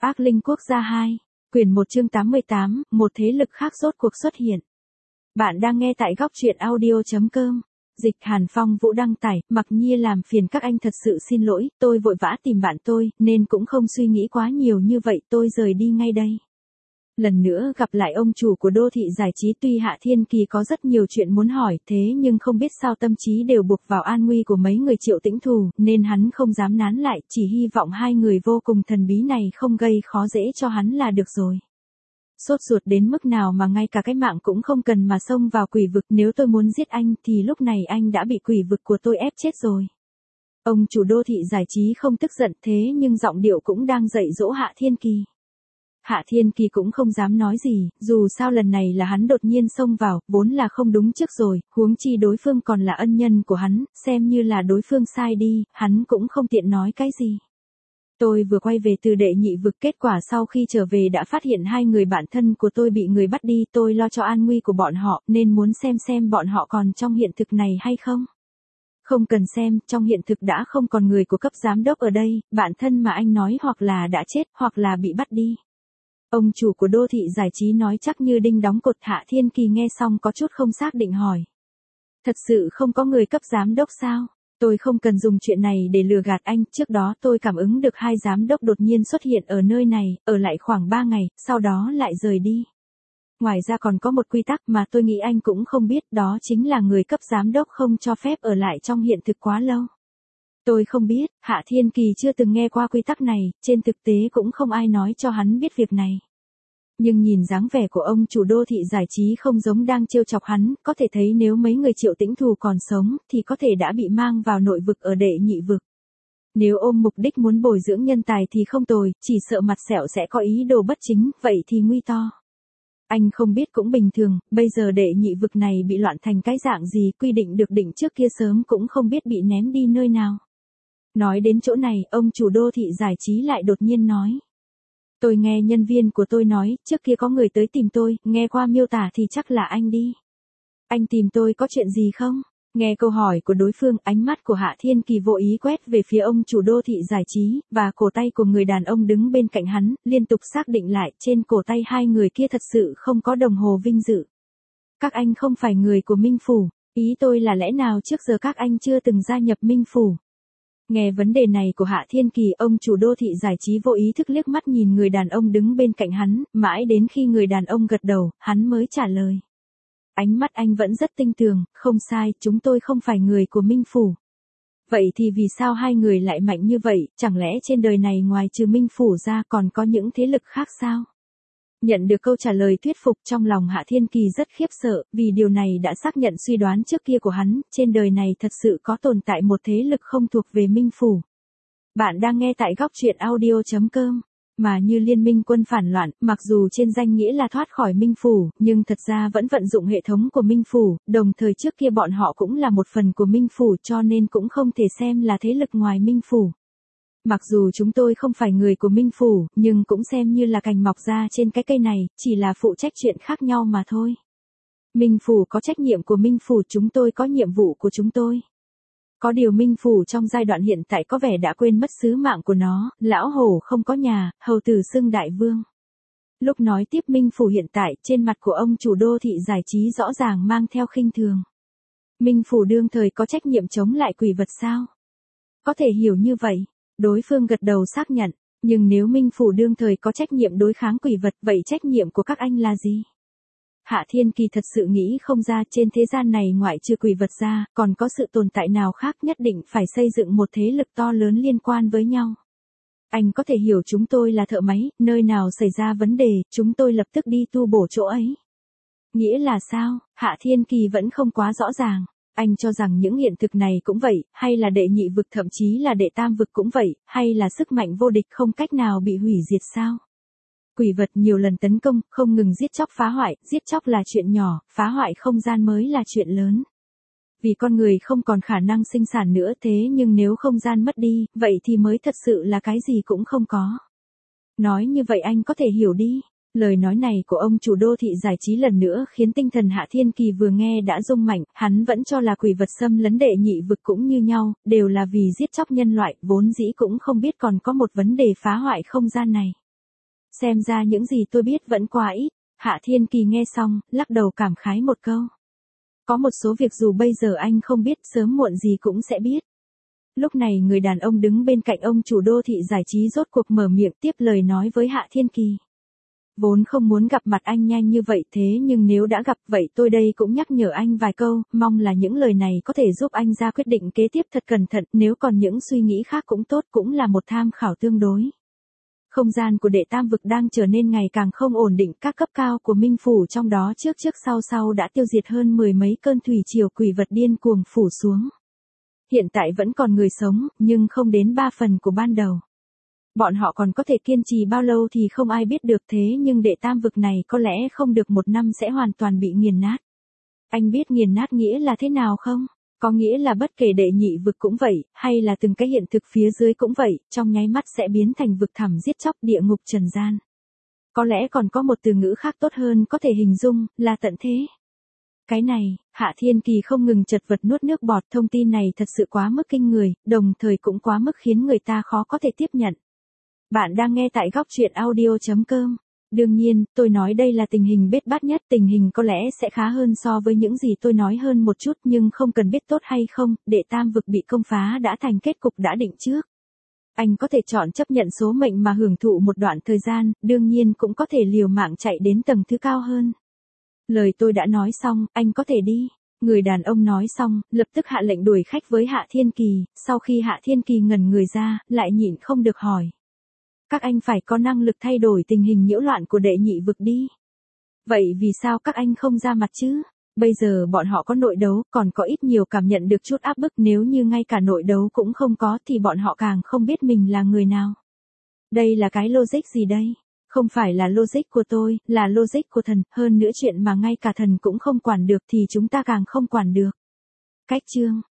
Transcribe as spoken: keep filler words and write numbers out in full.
Ác linh quốc gia hai, quyển một chương tám mươi tám, một thế lực khác rốt cuộc xuất hiện. Bạn đang nghe tại góc truyện audio.com. Dịch Hàn Phong Vũ đăng tải, Mặc Nhi làm phiền các anh thật sự xin lỗi, tôi vội vã tìm bạn tôi, nên cũng không suy nghĩ quá nhiều như vậy, tôi rời đi ngay đây. Lần nữa gặp lại ông chủ của đô thị giải trí, tuy Hạ Thiên Kỳ có rất nhiều chuyện muốn hỏi, thế nhưng không biết sao tâm trí đều buộc vào an nguy của mấy người Triệu Tĩnh Thù, nên hắn không dám nán lại, chỉ hy vọng hai người vô cùng thần bí này không gây khó dễ cho hắn là được rồi. Sốt ruột đến mức nào mà ngay cả cái mạng cũng không cần mà xông vào quỷ vực, nếu tôi muốn giết anh thì lúc này anh đã bị quỷ vực của tôi ép chết rồi. Ông chủ đô thị giải trí không tức giận, thế nhưng giọng điệu cũng đang dạy dỗ Hạ Thiên Kỳ. Hạ Thiên Kỳ cũng không dám nói gì, dù sao lần này là hắn đột nhiên xông vào, vốn là không đúng trước rồi, huống chi đối phương còn là ân nhân của hắn, xem như là đối phương sai đi, hắn cũng không tiện nói cái gì. Tôi vừa quay về từ đệ nhị vực, kết quả sau khi trở về đã phát hiện hai người bạn thân của tôi bị người bắt đi, tôi lo cho an nguy của bọn họ nên muốn xem xem bọn họ còn trong hiện thực này hay không. Không cần xem, trong hiện thực đã không còn người của cấp giám đốc ở đây, bạn thân mà anh nói hoặc là đã chết hoặc là bị bắt đi. Ông chủ của đô thị giải trí nói chắc như đinh đóng cột. Hạ Thiên Kỳ nghe xong có chút không xác định hỏi. Thật sự không có người cấp giám đốc sao? Tôi không cần dùng chuyện này để lừa gạt anh, trước đó tôi cảm ứng được hai giám đốc đột nhiên xuất hiện ở nơi này, ở lại khoảng ba ngày, sau đó lại rời đi. Ngoài ra còn có một quy tắc mà tôi nghĩ anh cũng không biết, đó chính là người cấp giám đốc không cho phép ở lại trong hiện thực quá lâu. Tôi không biết, Hạ Thiên Kỳ chưa từng nghe qua quy tắc này, trên thực tế cũng không ai nói cho hắn biết việc này. Nhưng nhìn dáng vẻ của ông chủ đô thị giải trí không giống đang trêu chọc hắn, có thể thấy nếu mấy người Triệu Tĩnh Thù còn sống, thì có thể đã bị mang vào nội vực ở đệ nhị vực. Nếu ôm mục đích muốn bồi dưỡng nhân tài thì không tồi, chỉ sợ mặt sẹo sẽ có ý đồ bất chính, vậy thì nguy to. Anh không biết cũng bình thường, bây giờ đệ nhị vực này bị loạn thành cái dạng gì, quy định được định trước kia sớm cũng không biết bị ném đi nơi nào. Nói đến chỗ này, ông chủ đô thị giải trí lại đột nhiên nói. Tôi nghe nhân viên của tôi nói, trước kia có người tới tìm tôi, nghe qua miêu tả thì chắc là anh đi. Anh tìm tôi có chuyện gì không? Nghe câu hỏi của đối phương, ánh mắt của Hạ Thiên Kỳ vô ý quét về phía ông chủ đô thị giải trí, và cổ tay của người đàn ông đứng bên cạnh hắn, liên tục xác định lại, trên cổ tay hai người kia thật sự không có đồng hồ vinh dự. Các anh không phải người của Minh Phủ, ý tôi là lẽ nào trước giờ các anh chưa từng gia nhập Minh Phủ? Nghe vấn đề này của Hạ Thiên Kỳ, ông chủ đô thị giải trí vô ý thức liếc mắt nhìn người đàn ông đứng bên cạnh hắn, mãi đến khi người đàn ông gật đầu, hắn mới trả lời. Ánh mắt anh vẫn rất tinh tường, không sai, chúng tôi không phải người của Minh Phủ. Vậy thì vì sao hai người lại mạnh như vậy, chẳng lẽ trên đời này ngoài trừ Minh Phủ ra còn có những thế lực khác sao? Nhận được câu trả lời thuyết phục, trong lòng Hạ Thiên Kỳ rất khiếp sợ, vì điều này đã xác nhận suy đoán trước kia của hắn, trên đời này thật sự có tồn tại một thế lực không thuộc về Minh Phủ. Bạn đang nghe tại góc truyện audio.com. Mà như Liên minh quân phản loạn, mặc dù trên danh nghĩa là thoát khỏi Minh Phủ, nhưng thật ra vẫn vận dụng hệ thống của Minh Phủ, đồng thời trước kia bọn họ cũng là một phần của Minh Phủ cho nên cũng không thể xem là thế lực ngoài Minh Phủ. Mặc dù chúng tôi không phải người của Minh Phủ, nhưng cũng xem như là cành mọc ra trên cái cây này, chỉ là phụ trách chuyện khác nhau mà thôi. Minh Phủ có trách nhiệm của Minh Phủ, chúng tôi có nhiệm vụ của chúng tôi. Có điều Minh Phủ trong giai đoạn hiện tại có vẻ đã quên mất sứ mạng của nó, lão hổ không có nhà, hầu tử xưng đại vương. Lúc nói tiếp Minh Phủ hiện tại, trên mặt của ông chủ đô thị giải trí rõ ràng mang theo khinh thường. Minh Phủ đương thời có trách nhiệm chống lại quỷ vật sao? Có thể hiểu như vậy. Đối phương gật đầu xác nhận, nhưng nếu Minh Phủ đương thời có trách nhiệm đối kháng quỷ vật, vậy trách nhiệm của các anh là gì? Hạ Thiên Kỳ thật sự nghĩ không ra, trên thế gian này ngoại trừ quỷ vật ra, còn có sự tồn tại nào khác, nhất định phải xây dựng một thế lực to lớn liên quan với nhau. Anh có thể hiểu chúng tôi là thợ máy, nơi nào xảy ra vấn đề, chúng tôi lập tức đi tu bổ chỗ ấy. Nghĩa là sao? Hạ Thiên Kỳ vẫn không quá rõ ràng. Anh cho rằng những hiện thực này cũng vậy, hay là đệ nhị vực thậm chí là đệ tam vực cũng vậy, hay là sức mạnh vô địch không cách nào bị hủy diệt sao? Quỷ vật nhiều lần tấn công, không ngừng giết chóc phá hoại, giết chóc là chuyện nhỏ, phá hoại không gian mới là chuyện lớn. Vì con người không còn khả năng sinh sản nữa, thế nhưng nếu không gian mất đi, vậy thì mới thật sự là cái gì cũng không có. Nói như vậy anh có thể hiểu đi. Lời nói này của ông chủ đô thị giải trí lần nữa khiến tinh thần Hạ Thiên Kỳ vừa nghe đã rung mạnh, hắn vẫn cho là quỷ vật xâm lấn đệ nhị vực cũng như nhau, đều là vì giết chóc nhân loại, vốn dĩ cũng không biết còn có một vấn đề phá hoại không gian này. Xem ra những gì tôi biết vẫn quá ít. Hạ Thiên Kỳ nghe xong, lắc đầu cảm khái một câu. Có một số việc dù bây giờ anh không biết, sớm muộn gì cũng sẽ biết. Lúc này người đàn ông đứng bên cạnh ông chủ đô thị giải trí rốt cuộc mở miệng tiếp lời nói với Hạ Thiên Kỳ. Vốn không muốn gặp mặt anh nhanh như vậy thế nhưng nếu đã gặp vậy tôi đây cũng nhắc nhở anh vài câu, mong là những lời này có thể giúp anh ra quyết định kế tiếp thật cẩn thận, nếu còn những suy nghĩ khác cũng tốt, cũng là một tham khảo tương đối. Không gian của đệ tam vực đang trở nên ngày càng không ổn định, các cấp cao của Minh Phủ trong đó trước trước sau sau đã tiêu diệt hơn mười mấy cơn thủy triều quỷ vật điên cuồng phủ xuống. Hiện tại vẫn còn người sống, nhưng không đến ba phần của ban đầu. Bọn họ còn có thể kiên trì bao lâu thì không ai biết được, thế nhưng đệ tam vực này có lẽ không được một năm sẽ hoàn toàn bị nghiền nát. Anh biết nghiền nát nghĩa là thế nào không? Có nghĩa là bất kể đệ nhị vực cũng vậy, hay là từng cái hiện thực phía dưới cũng vậy, trong nháy mắt sẽ biến thành vực thẳm giết chóc, địa ngục trần gian. Có lẽ còn có một từ ngữ khác tốt hơn có thể hình dung, là tận thế. Cái này, Hạ Thiên Kỳ không ngừng chật vật nuốt nước bọt, thông tin này thật sự quá mức kinh người, đồng thời cũng quá mức khiến người ta khó có thể tiếp nhận. Bạn đang nghe tại góc truyện audio chấm com. Đương nhiên, tôi nói đây là tình hình bết bát nhất, tình hình có lẽ sẽ khá hơn so với những gì tôi nói hơn một chút, nhưng không cần biết tốt hay không, đệ tam vực bị công phá đã thành kết cục đã định trước. Anh có thể chọn chấp nhận số mệnh mà hưởng thụ một đoạn thời gian, đương nhiên cũng có thể liều mạng chạy đến tầng thứ cao hơn. Lời tôi đã nói xong, anh có thể đi. Người đàn ông nói xong, lập tức hạ lệnh đuổi khách với Hạ Thiên Kỳ, sau khi Hạ Thiên Kỳ ngẩn người ra, lại nhịn không được hỏi. Các anh phải có năng lực thay đổi tình hình nhiễu loạn của đệ nhị vực đi. Vậy vì sao các anh không ra mặt chứ? Bây giờ bọn họ có nội đấu, còn có ít nhiều cảm nhận được chút áp bức, nếu như ngay cả nội đấu cũng không có thì bọn họ càng không biết mình là người nào. Đây là cái logic gì đây? Không phải là logic của tôi, là logic của thần, hơn nữa chuyện mà ngay cả thần cũng không quản được thì chúng ta càng không quản được. Cách chương